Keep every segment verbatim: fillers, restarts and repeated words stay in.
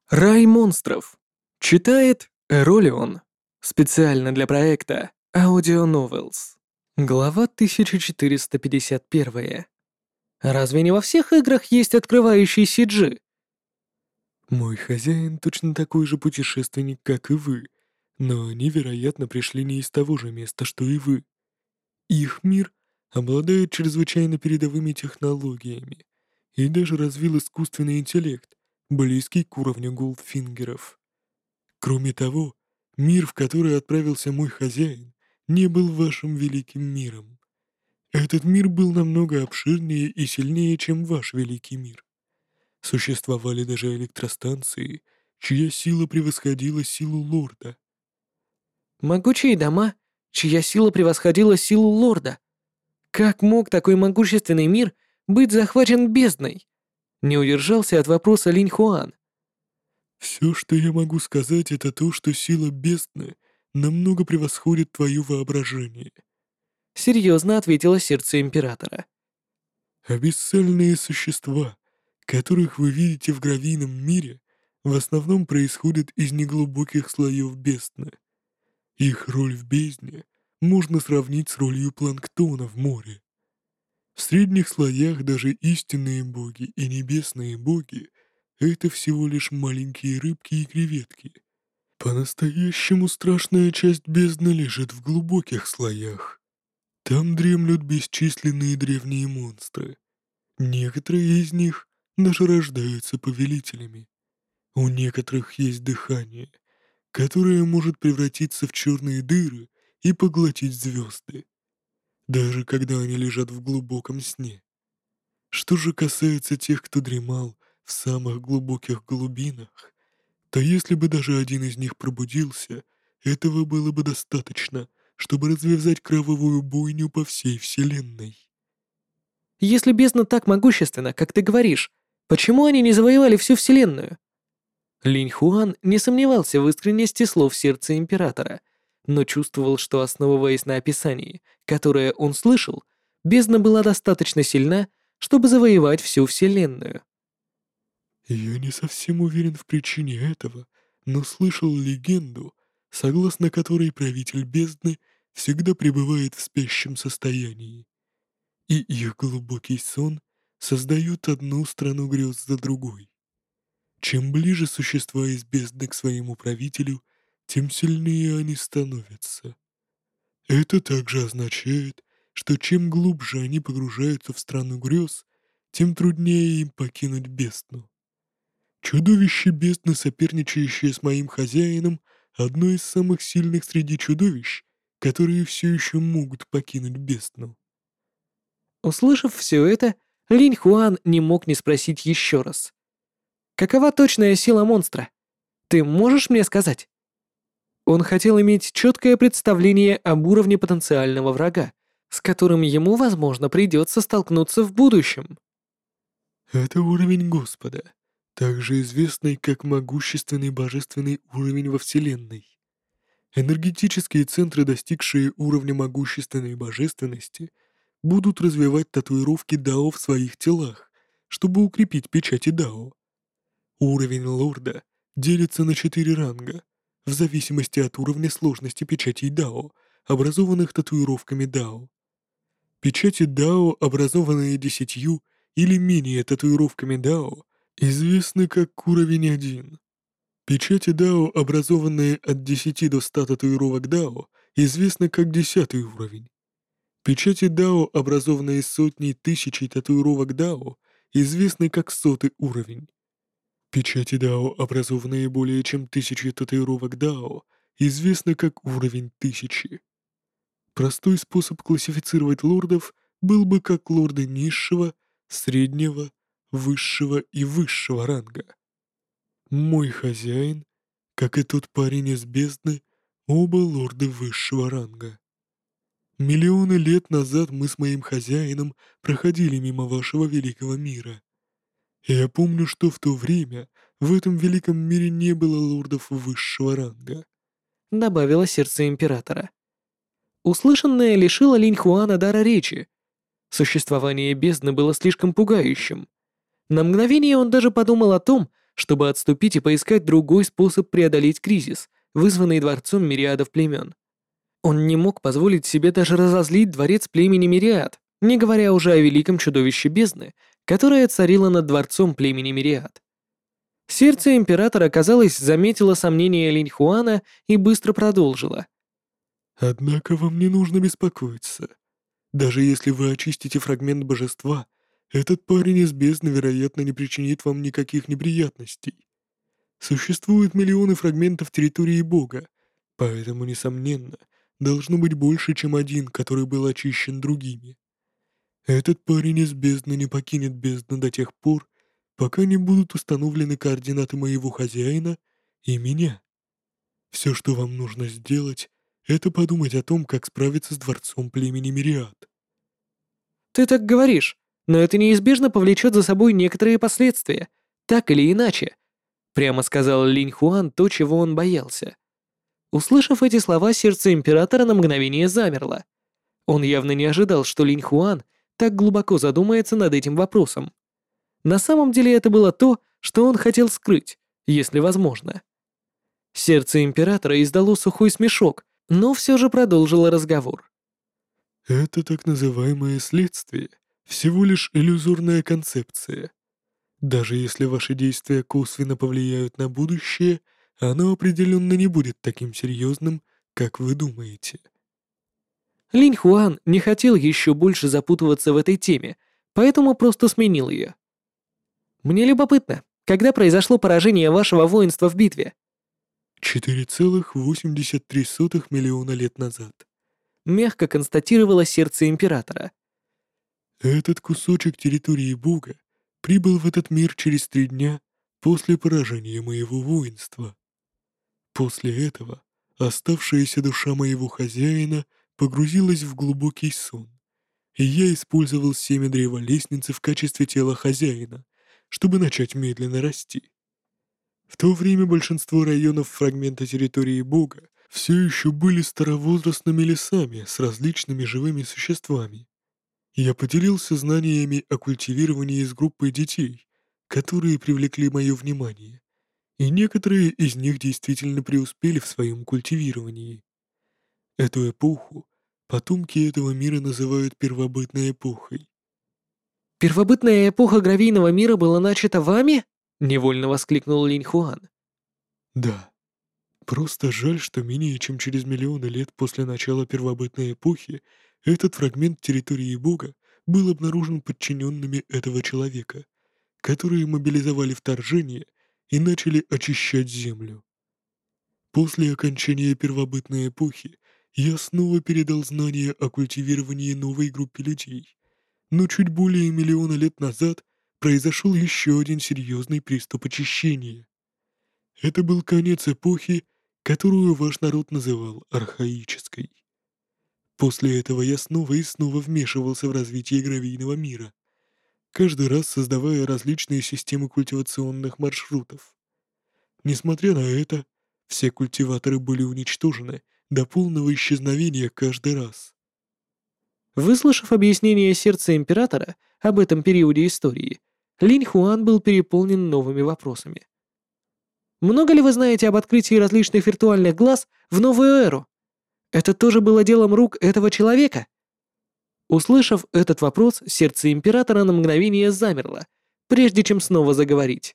Рай монстров. Читает Эролион. Специально для проекта Audio Novels. Глава тысяча четыреста пятьдесят один. Разве не во всех играх есть открывающий си джи? Мой хозяин точно такой же путешественник, как и вы, но они, вероятно, пришли не из того же места, что и вы. Их мир обладает чрезвычайно передовыми технологиями и даже развил искусственный интеллект, близкий к уровню Голдфингеров. Кроме того, мир, в который отправился мой хозяин, не был вашим великим миром. Этот мир был намного обширнее и сильнее, чем ваш великий мир. Существовали даже электростанции, чья сила превосходила силу лорда. Могучие дома, чья сила превосходила силу лорда. Как мог такой могущественный мир быть захвачен бездной? Не удержался от вопроса Линь Хуан. Все, что я могу сказать, это то, что сила бездны намного превосходит твое воображение. Серьезно ответило сердце императора. Абиссальные существа, которых вы видите в гравийном мире, в основном происходят из неглубоких слоев бездны. Их роль в бездне можно сравнить с ролью планктона в море. В средних слоях даже истинные боги и небесные боги — это всего лишь маленькие рыбки и креветки. По-настоящему страшная часть бездны лежит в глубоких слоях. Там дремлют бесчисленные древние монстры. Некоторые из них даже рождаются повелителями. У некоторых есть дыхание, которое может превратиться в черные дыры и поглотить звезды, даже когда они лежат в глубоком сне. Что же касается тех, кто дремал в самых глубоких глубинах, то если бы даже один из них пробудился, этого было бы достаточно, чтобы развязать кровавую бойню по всей Вселенной. Если бездна так могущественна, как ты говоришь, почему они не завоевали всю Вселенную? Линь Хуан не сомневался в искренности слов сердца императора, но чувствовал, что, основываясь на описании, которое он слышал, бездна была достаточно сильна, чтобы завоевать всю Вселенную. Я не совсем уверен в причине этого, но слышал легенду, согласно которой правитель бездны всегда пребывает в спящем состоянии, и их глубокий сон создает одну страну грез за другой. Чем ближе существа из бездны к своему правителю, тем сильнее они становятся. Это также означает, что чем глубже они погружаются в страну грез, тем труднее им покинуть бездну. Чудовище бездны, соперничающее с моим хозяином, одно из самых сильных среди чудовищ, которые все еще могут покинуть бездну. Услышав все это, Линь Хуан не мог не спросить еще раз. «Какова точная сила монстра? Ты можешь мне сказать?» Он хотел иметь четкое представление об уровне потенциального врага, с которым ему, возможно, придется столкнуться в будущем. Это уровень Господа, также известный как могущественный божественный уровень во Вселенной. Энергетические центры, достигшие уровня могущественной божественности, будут развивать татуировки Дао в своих телах, чтобы укрепить печати Дао. Уровень Лорда делится на четыре ранга, в зависимости от уровня сложности печатей Дао, образованных татуировками Дао. Печати Дао, образованные десятью или менее татуировками Дао, известны как уровень один. Печати Дао, образованные от десяти до ста татуировок Дао, известны как десятый уровень. Печати Дао, образованные сотней тысячей татуировок Дао, известны как сотый уровень. Печати Дао, образованные более чем тысячей татуировок Дао, известны как уровень тысячи. Простой способ классифицировать лордов был бы как лорды низшего, среднего, высшего и высшего ранга. Мой хозяин, как и тот парень из бездны, оба лорды высшего ранга. Миллионы лет назад мы с моим хозяином проходили мимо вашего великого мира. Я помню, что в то время в этом великом мире не было лордов высшего ранга. Добавило сердце императора. Услышанное лишило Линь Хуана дара речи. Существование бездны было слишком пугающим. На мгновение он даже подумал о том, чтобы отступить и поискать другой способ преодолеть кризис, вызванный дворцом мириадов племен. Он не мог позволить себе даже разозлить дворец племени Мириад, не говоря уже о великом чудовище бездны, которое царило над дворцом племени Мириад. Сердце императора, казалось, заметило сомнения Линьхуана и быстро продолжило. «Однако вам не нужно беспокоиться. Даже если вы очистите фрагмент божества, этот парень из бездны, вероятно, не причинит вам никаких неприятностей. Существуют миллионы фрагментов территории Бога, поэтому, несомненно, должно быть больше, чем один, который был очищен другими. Этот парень из бездны не покинет бездну до тех пор, пока не будут установлены координаты моего хозяина и меня. Все, что вам нужно сделать, это подумать о том, как справиться с дворцом племени Мириад. Ты так говоришь, но это неизбежно повлечет за собой некоторые последствия, так или иначе, прямо сказал Линь Хуан то, чего он боялся. Услышав эти слова, сердце императора на мгновение замерло. Он явно не ожидал, что Линь Хуан так глубоко задумается над этим вопросом. На самом деле это было то, что он хотел скрыть, если возможно. Сердце императора издало сухой смешок, но все же продолжило разговор. Это так называемое следствие, всего лишь иллюзорная концепция. Даже если ваши действия косвенно повлияют на будущее, оно определенно не будет таким серьезным, как вы думаете. Линь Хуан не хотел еще больше запутываться в этой теме, поэтому просто сменил ее. «Мне любопытно, когда произошло поражение вашего воинства в битве?» четыре целых восемьдесят три сотых миллиона лет назад. Мягко констатировало сердце императора. Этот кусочек территории Бога прибыл в этот мир через три дня после поражения моего воинства. После этого оставшаяся душа моего хозяина погрузилась в глубокий сон, и я использовал семя древа лестницы в качестве тела хозяина, чтобы начать медленно расти. В то время большинство районов фрагмента территории Бога все еще были старовозрастными лесами с различными живыми существами. Я поделился знаниями о культивировании с группой детей, которые привлекли мое внимание, и некоторые из них действительно преуспели в своем культивировании. Эту эпоху потомки этого мира называют первобытной эпохой. «Первобытная эпоха гравийного мира была начата вами?» — невольно воскликнул Линь Хуан. Да, просто жаль, что менее чем через миллионы лет после начала первобытной эпохи этот фрагмент территории Бога был обнаружен подчиненными этого человека, которые мобилизовали вторжение и начали очищать землю. После окончания первобытной эпохи я снова передал знания о культивировании новой группе людей, но чуть более миллиона лет назад произошел еще один серьезный приступ очищения. Это был конец эпохи, которую ваш народ называл архаической. После этого я снова и снова вмешивался в развитие гравийного мира, каждый раз создавая различные системы культивационных маршрутов. Несмотря на это, все культиваторы были уничтожены до полного исчезновения каждый раз. Выслушав объяснение сердца императора об этом периоде истории, Линь Хуан был переполнен новыми вопросами. «Много ли вы знаете об открытии различных виртуальных глаз в новую эру? Это тоже было делом рук этого человека?» Услышав этот вопрос, сердце императора на мгновение замерло, прежде чем снова заговорить.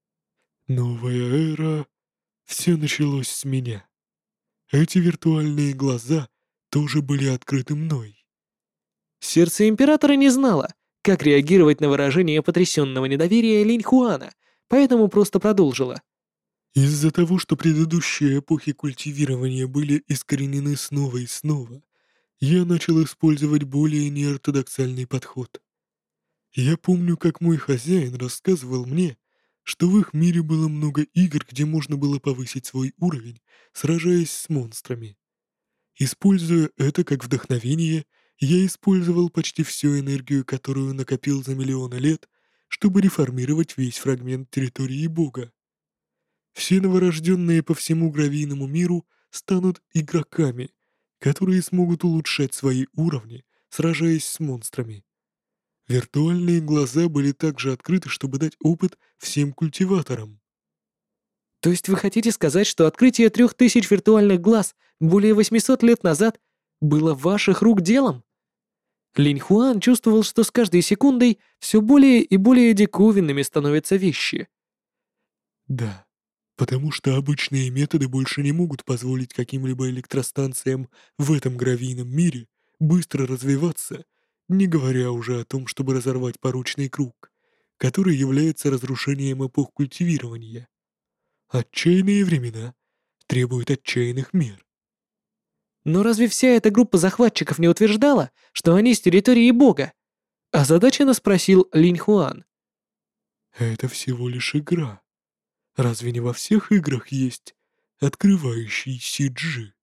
Новая эра. Все началось с меня. Эти виртуальные глаза тоже были открыты мной. Сердце императора не знало, как реагировать на выражение потрясенного недоверия Линь Хуана, поэтому просто продолжило. Из-за того, что предыдущие эпохи культивирования были искоренены снова и снова, я начал использовать более неортодоксальный подход. Я помню, как мой хозяин рассказывал мне, что в их мире было много игр, где можно было повысить свой уровень, сражаясь с монстрами. Используя это как вдохновение, я использовал почти всю энергию, которую накопил за миллионы лет, чтобы реформировать весь фрагмент территории Бога. Все новорожденные по всему гравийному миру станут игроками, которые смогут улучшать свои уровни, сражаясь с монстрами. Виртуальные глаза были также открыты, чтобы дать опыт всем культиваторам. То есть вы хотите сказать, что открытие трех тысяч виртуальных глаз более восьмисот лет назад было ваших рук делом? Линь Хуан чувствовал, что с каждой секундой все более и более диковинными становятся вещи. Да, потому что обычные методы больше не могут позволить каким-либо электростанциям в этом гравийном мире быстро развиваться, не говоря уже о том, чтобы разорвать порочный круг, который является разрушением эпох культивирования. Отчаянные времена требуют отчаянных мер. Но разве вся эта группа захватчиков не утверждала, что они с территории Бога? Озадаченно спросил Линь Хуан. Это всего лишь игра. Разве не во всех играх есть открывающий Си Джи?